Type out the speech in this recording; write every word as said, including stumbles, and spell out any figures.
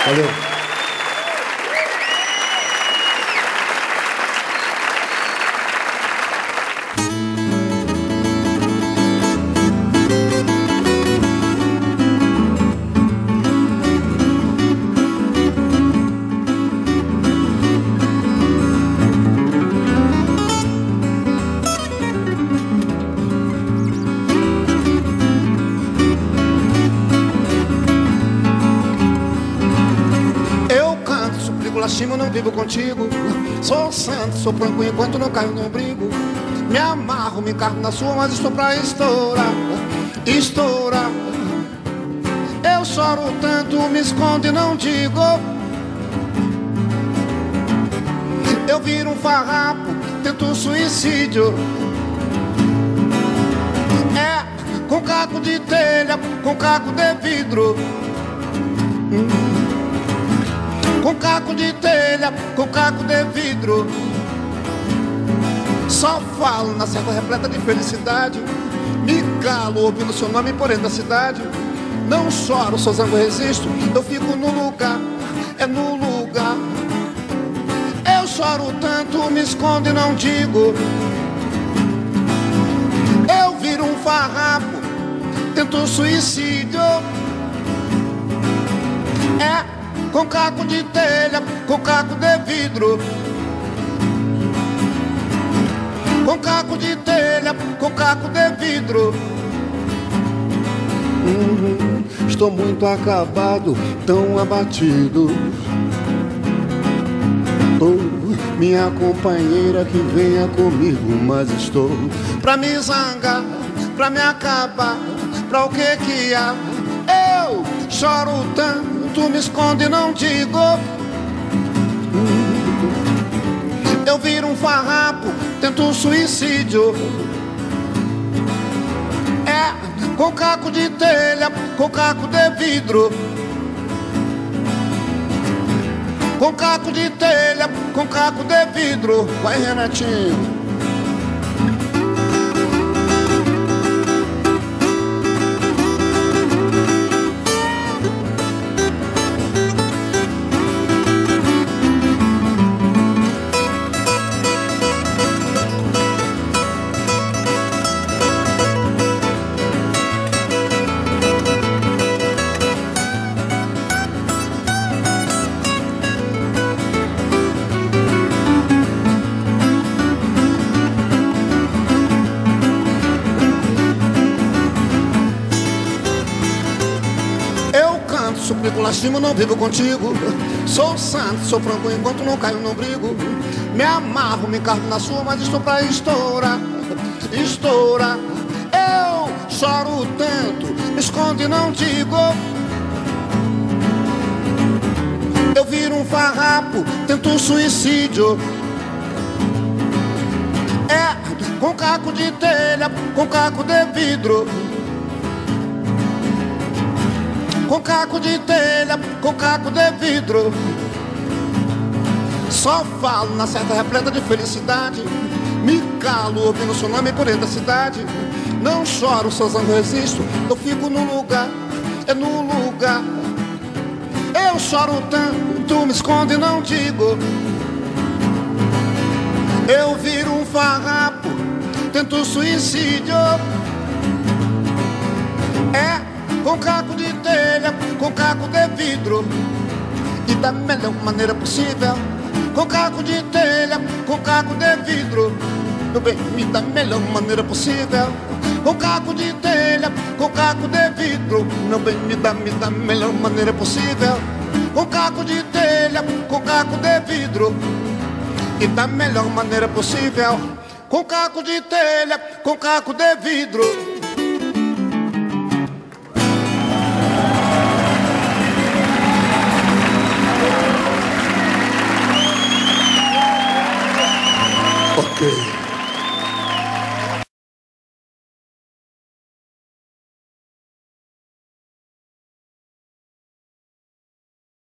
Valeu. Lastimo, não vivo contigo. Sou santo, sou franco enquanto não caio no umbigo. Me amarro, me encarno na sua, mas estou pra estourar, estourar. Eu choro tanto, me escondo e não digo. Eu viro um farrapo, tento suicídio. É, com caco de telha, com caco de vidro. hum. Com caco de telha, com caco de vidro. Só falo na serra repleta de felicidade. Me calo ouvindo seu nome porém da cidade. Não choro, sou zango, resisto. Eu fico no lugar, é no lugar. Eu choro tanto, me escondo e não digo. Eu viro um farrapo, tento suicídio. É com caco de telha, com caco de vidro. Com caco de telha, com caco de vidro. Uhum. Estou muito acabado, tão abatido. Oh, minha companheira que venha comigo, mas estou pra me zangar, pra me acabar, pra o que que há? Eu choro tanto, tu me esconde e não digo. Eu viro um farrapo, tento um suicídio. É, com caco de telha, com caco de vidro. Com caco de telha, com caco de vidro. Vai, Renatinho. Suplico, lastimo, não vivo contigo. Sou santo, sou franco enquanto não caio no brigo. Me amarro, me encarno na sua, mas estou pra estourar, estourar. Eu choro tanto, me escondo e não digo. Eu viro um farrapo, tento um suicídio. É, com caco de telha, com caco de vidro. Com caco de telha, com caco de vidro. Só falo na serra repleta de felicidade. Me calo ouvindo seu nome por dentro da cidade. Não choro, sou zango, resisto. Eu fico no lugar, é no lugar. Eu choro tanto, me escondo e não digo. Eu viro um farrapo, tento suicídio. É, com caco de telha, com caco de vidro. E da melhor maneira possível. Com caco de telha, com caco de vidro. Meu bem, me da melhor maneira possível. Com caco de telha, com caco de vidro. Meu bem, me dá, me dá melhor maneira possível. Com caco de telha, com caco de vidro. E da melhor maneira possível. Com caco de telha, com caco de vidro.